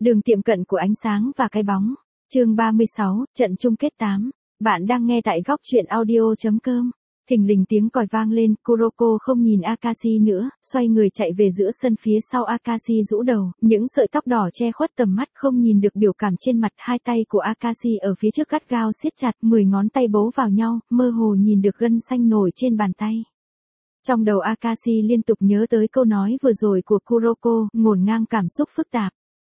Đường tiệm cận của ánh sáng và cái bóng. Chương 36, trận chung kết 8. Bạn đang nghe tại góc truyện audio.com. Thình lình tiếng còi vang lên, Kuroko không nhìn Akashi nữa, xoay người chạy về giữa sân phía sau Akashi rũ đầu, những sợi tóc đỏ che khuất tầm mắt không nhìn được biểu cảm trên mặt, hai tay của Akashi ở phía trước gắt gao siết chặt, 10 ngón tay bấu vào nhau, mơ hồ nhìn được gân xanh nổi trên bàn tay. Trong đầu Akashi liên tục nhớ tới câu nói vừa rồi của Kuroko, ngổn ngang cảm xúc phức tạp.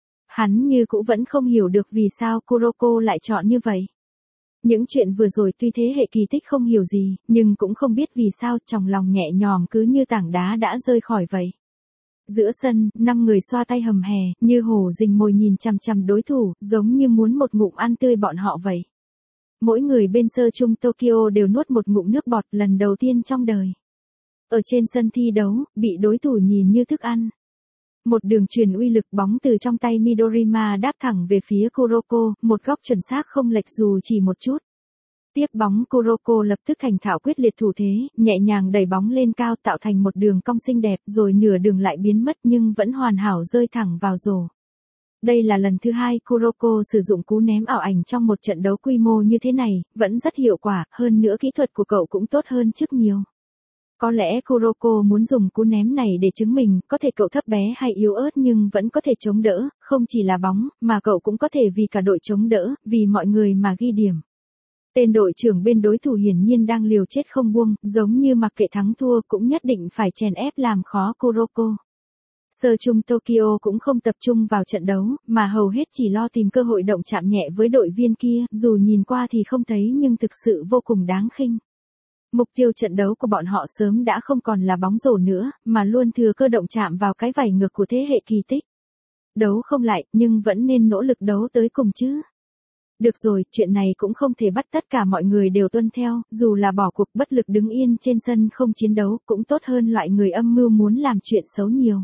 Hắn như cũng vẫn không hiểu được vì sao Kuroko lại chọn như vậy. Những chuyện vừa rồi tuy thế hệ kỳ tích không hiểu gì, nhưng cũng không biết vì sao trong lòng nhẹ nhõm cứ như tảng đá đã rơi khỏi vậy. Giữa sân, 5 người xoa tay hầm hè, như hổ rình mồi nhìn chằm chằm đối thủ, giống như muốn một ngụm ăn tươi bọn họ vậy. Mỗi người bên sơ chung Tokyo đều nuốt một ngụm nước bọt lần đầu tiên trong đời. Ở trên sân thi đấu, bị đối thủ nhìn như thức ăn. Một đường truyền uy lực bóng từ trong tay Midorima đáp thẳng về phía Kuroko, một góc chuẩn xác không lệch dù chỉ một chút. Tiếp bóng Kuroko lập tức thành thạo quyết liệt thủ thế, nhẹ nhàng đẩy bóng lên cao tạo thành một đường cong xinh đẹp rồi nửa đường lại biến mất nhưng vẫn hoàn hảo rơi thẳng vào rổ. Đây là lần thứ 2 Kuroko sử dụng cú ném ảo ảnh trong một trận đấu quy mô như thế này, vẫn rất hiệu quả, hơn nữa kỹ thuật của cậu cũng tốt hơn trước nhiều. Có lẽ Kuroko muốn dùng cú ném này để chứng minh có thể cậu thấp bé hay yếu ớt nhưng vẫn có thể chống đỡ, không chỉ là bóng, mà cậu cũng có thể vì cả đội chống đỡ, vì mọi người mà ghi điểm. Tên đội trưởng bên đối thủ hiển nhiên đang liều chết không buông, giống như mặc kệ thắng thua cũng nhất định phải chèn ép làm khó Kuroko. Sơ chung Tokyo cũng không tập trung vào trận đấu, mà hầu hết chỉ lo tìm cơ hội động chạm nhẹ với đội viên kia, dù nhìn qua thì không thấy nhưng thực sự vô cùng đáng khinh. Mục tiêu trận đấu của bọn họ sớm đã không còn là bóng rổ nữa, mà luôn thừa cơ động chạm vào cái vảy ngược của thế hệ kỳ tích. Đấu không lại, nhưng vẫn nên nỗ lực đấu tới cùng chứ. Được rồi, chuyện này cũng không thể bắt tất cả mọi người đều tuân theo, dù là bỏ cuộc bất lực đứng yên trên sân không chiến đấu cũng tốt hơn loại người âm mưu muốn làm chuyện xấu nhiều.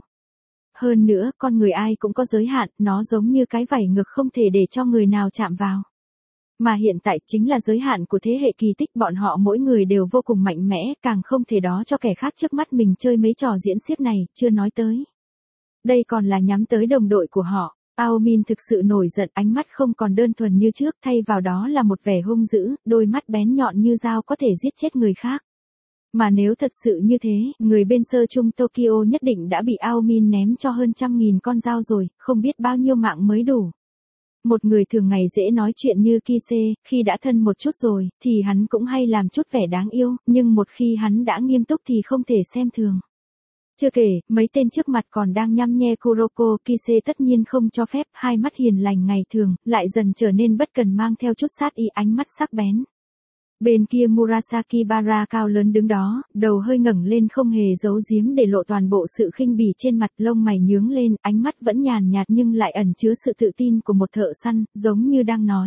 Hơn nữa, con người ai cũng có giới hạn, nó giống như cái vảy ngược không thể để cho người nào chạm vào. Mà hiện tại chính là giới hạn của thế hệ kỳ tích, bọn họ mỗi người đều vô cùng mạnh mẽ, càng không thể đó cho kẻ khác trước mắt mình chơi mấy trò diễn xiếc này, chưa nói tới. Đây còn là nhắm tới đồng đội của họ. Aomin thực sự nổi giận, ánh mắt không còn đơn thuần như trước, thay vào đó là một vẻ hung dữ, đôi mắt bén nhọn như dao có thể giết chết người khác. Mà nếu thật sự như thế, người bên sơ chung Tokyo nhất định đã bị Aomin ném cho hơn 100.000 con dao rồi, không biết bao nhiêu mạng mới đủ. Một người thường ngày dễ nói chuyện như Kise, khi đã thân một chút rồi, thì hắn cũng hay làm chút vẻ đáng yêu, nhưng một khi hắn đã nghiêm túc thì không thể xem thường. Chưa kể, mấy tên trước mặt còn đang nhăm nhe Kuroko, Kise tất nhiên không cho phép, hai mắt hiền lành ngày thường, lại dần trở nên bất cần mang theo chút sát ý, ánh mắt sắc bén. Bên kia Murasaki Bara cao lớn đứng đó, đầu hơi ngẩng lên không hề giấu giếm để lộ toàn bộ sự khinh bỉ trên mặt, lông mày nhướng lên, ánh mắt vẫn nhàn nhạt nhưng lại ẩn chứa sự tự tin của một thợ săn, giống như đang nói.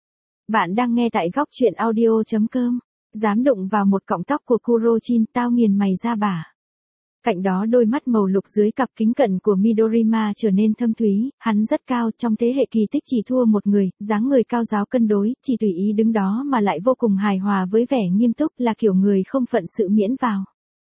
Bạn đang nghe tại góc truyện audio.com. Dám đụng vào một cọng tóc của Kurochin, tao nghiền mày ra bả. Cạnh đó đôi mắt màu lục dưới cặp kính cận của Midorima trở nên thâm thúy, hắn rất cao, trong thế hệ kỳ tích chỉ thua một người, dáng người cao ráo cân đối, chỉ tùy ý đứng đó mà lại vô cùng hài hòa với vẻ nghiêm túc, là kiểu người không phận sự miễn vào.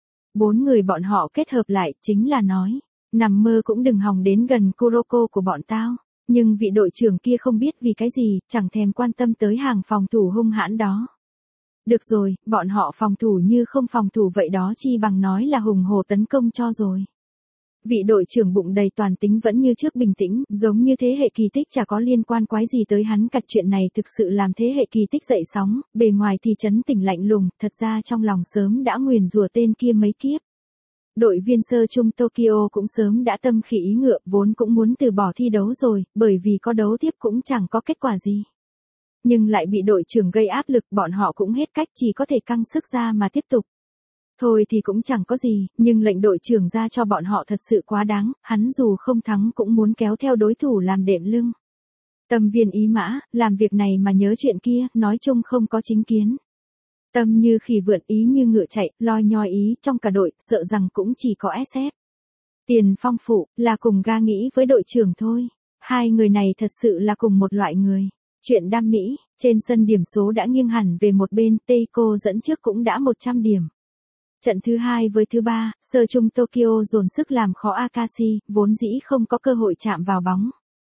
4 người bọn họ kết hợp lại, chính là nói, nằm mơ cũng đừng hòng đến gần Kuroko của bọn tao. Nhưng vị đội trưởng kia không biết vì cái gì, chẳng thèm quan tâm tới hàng phòng thủ hung hãn đó. Được rồi, bọn họ phòng thủ như không phòng thủ vậy đó, chi bằng nói là hùng hổ tấn công cho rồi. Vị đội trưởng bụng đầy toàn tính vẫn như trước bình tĩnh, giống như thế hệ kỳ tích chả có liên quan quái gì tới hắn cả. Chuyện này thực sự làm thế hệ kỳ tích dậy sóng, bề ngoài thì trấn tĩnh lạnh lùng, thật ra trong lòng sớm đã nguyền rủa tên kia mấy kiếp. Đội viên sơ chung Tokyo cũng sớm đã tâm khỉ ý ngựa, vốn cũng muốn từ bỏ thi đấu rồi, bởi vì có đấu tiếp cũng chẳng có kết quả gì. Nhưng lại bị đội trưởng gây áp lực, bọn họ cũng hết cách, chỉ có thể căng sức ra mà tiếp tục. Thôi thì cũng chẳng có gì, nhưng lệnh đội trưởng ra cho bọn họ thật sự quá đáng, hắn dù không thắng cũng muốn kéo theo đối thủ làm đệm lưng. Tâm viên ý mã, làm việc này mà nhớ chuyện kia, nói chung không có chính kiến. Tâm như khỉ vượn, ý như ngựa chạy, loi nhoi ý, trong cả đội, sợ rằng cũng chỉ có SF. Tiền Phong phụ, là cùng ga nghĩ với đội trưởng thôi. Hai người này thật sự là cùng một loại người. Chuyện đam mỹ, trên sân điểm số đã nghiêng hẳn về một bên, Teiko dẫn trước cũng đã 100 điểm. Trận thứ 2 với thứ 3, sơ chung Tokyo dồn sức làm khó Akashi, vốn dĩ không có cơ hội chạm vào bóng.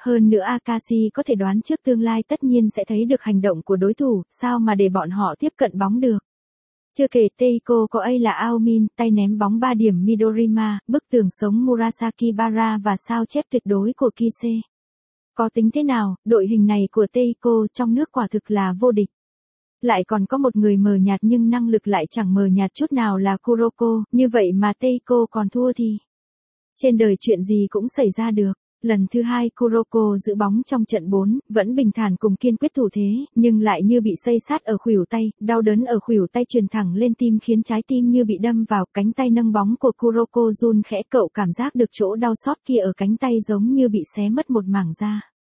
hơn nữa Akashi có thể đoán trước tương lai tất nhiên sẽ thấy được hành động của đối thủ, sao mà để bọn họ tiếp cận bóng được. Chưa kể Teiko có A là Aomin, tay ném bóng 3 điểm Midorima, bức tường sống Murasaki Bara và sao chép tuyệt đối của Kise. Có tính thế nào, đội hình này của Teiko trong nước quả thực là vô địch. Lại còn có một người mờ nhạt nhưng năng lực lại chẳng mờ nhạt chút nào là Kuroko, như vậy mà Teiko còn thua thì. Trên đời chuyện gì cũng xảy ra được. Lần thứ 2 Kuroko giữ bóng trong trận 4, vẫn bình thản cùng kiên quyết thủ thế, nhưng lại như bị xây sát ở khuỷu tay, đau đớn ở khuỷu tay truyền thẳng lên tim khiến trái tim như bị đâm vào, cánh tay nâng bóng của Kuroko run khẽ, cậu cảm giác được chỗ đau xót kia ở cánh tay giống như bị xé mất một mảng da.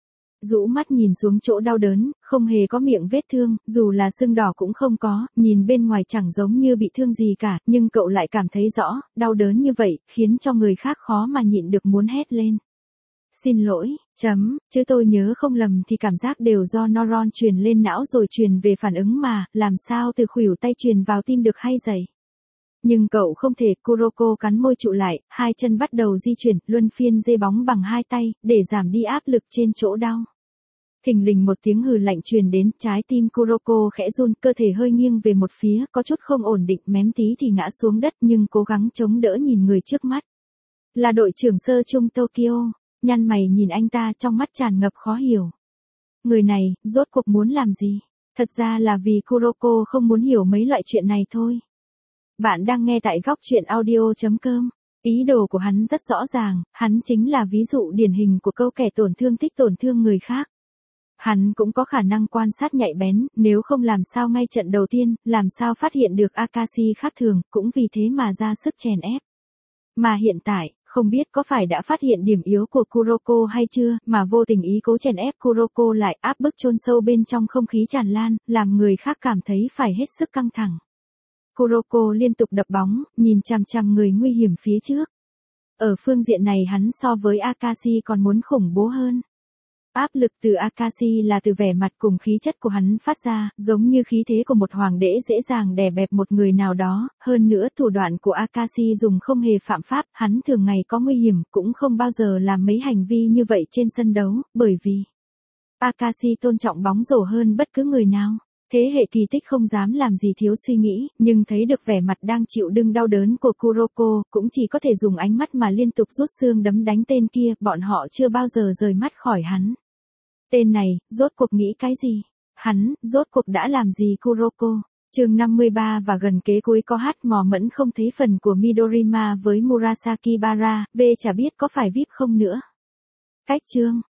Rũ mắt nhìn xuống chỗ đau đớn, không hề có miệng vết thương, dù là sưng đỏ cũng không có, nhìn bên ngoài chẳng giống như bị thương gì cả, nhưng cậu lại cảm thấy rõ, đau đớn như vậy, khiến cho người khác khó mà nhịn được muốn hét lên. Xin lỗi, chứ tôi nhớ không lầm thì cảm giác đều do neuron truyền lên não rồi truyền về phản ứng mà, làm sao từ khuỷu tay truyền vào tim được hay dậy. Nhưng cậu không thể, Kuroko cắn môi trụ lại, hai chân bắt đầu di chuyển, luân phiên dê bóng bằng hai tay, để giảm đi áp lực trên chỗ đau. Thình lình một tiếng hừ lạnh truyền đến, trái tim Kuroko khẽ run, cơ thể hơi nghiêng về một phía, có chút không ổn định, mém tí thì ngã xuống đất nhưng cố gắng chống đỡ nhìn người trước mắt. Là đội trưởng sơ trung Tokyo, nhăn mày nhìn anh ta trong mắt tràn ngập khó hiểu. Người này, rốt cuộc muốn làm gì? Thật ra là vì Kuroko không muốn hiểu mấy loại chuyện này thôi. Bạn đang nghe tại góc truyện audio.com. Ý đồ của hắn rất rõ ràng, hắn chính là ví dụ điển hình của câu kẻ tổn thương thích tổn thương người khác. Hắn cũng có khả năng quan sát nhạy bén, nếu không làm sao ngay trận đầu tiên, làm sao phát hiện được Akashi khác thường, cũng vì thế mà ra sức chèn ép. Mà hiện tại, không biết có phải đã phát hiện điểm yếu của Kuroko hay chưa, mà vô tình ý cố chèn ép Kuroko lại, áp bức chôn sâu bên trong không khí tràn lan, làm người khác cảm thấy phải hết sức căng thẳng. Kuroko liên tục đập bóng, nhìn chằm chằm người nguy hiểm phía trước. Ở phương diện này hắn so với Akashi còn muốn khủng bố hơn. Áp lực từ Akashi là từ vẻ mặt cùng khí chất của hắn phát ra, giống như khí thế của một hoàng đế dễ dàng đè bẹp một người nào đó, hơn nữa thủ đoạn của Akashi dùng không hề phạm pháp, hắn thường ngày có nguy hiểm, cũng không bao giờ làm mấy hành vi như vậy trên sân đấu, bởi vì Akashi tôn trọng bóng rổ hơn bất cứ người nào. Thế hệ kỳ tích không dám làm gì thiếu suy nghĩ, nhưng thấy được vẻ mặt đang chịu đựng đau đớn của Kuroko, cũng chỉ có thể dùng ánh mắt mà liên tục rút xương đấm đánh tên kia, bọn họ chưa bao giờ rời mắt khỏi hắn. Tên này, rốt cuộc nghĩ cái gì? Hắn, rốt cuộc đã làm gì Kuroko? Chương 53 và gần kế cuối có hát mò mẫn không thấy phần của Midorima với Murasaki Bara, V chả biết có phải VIP không nữa. Cách chương.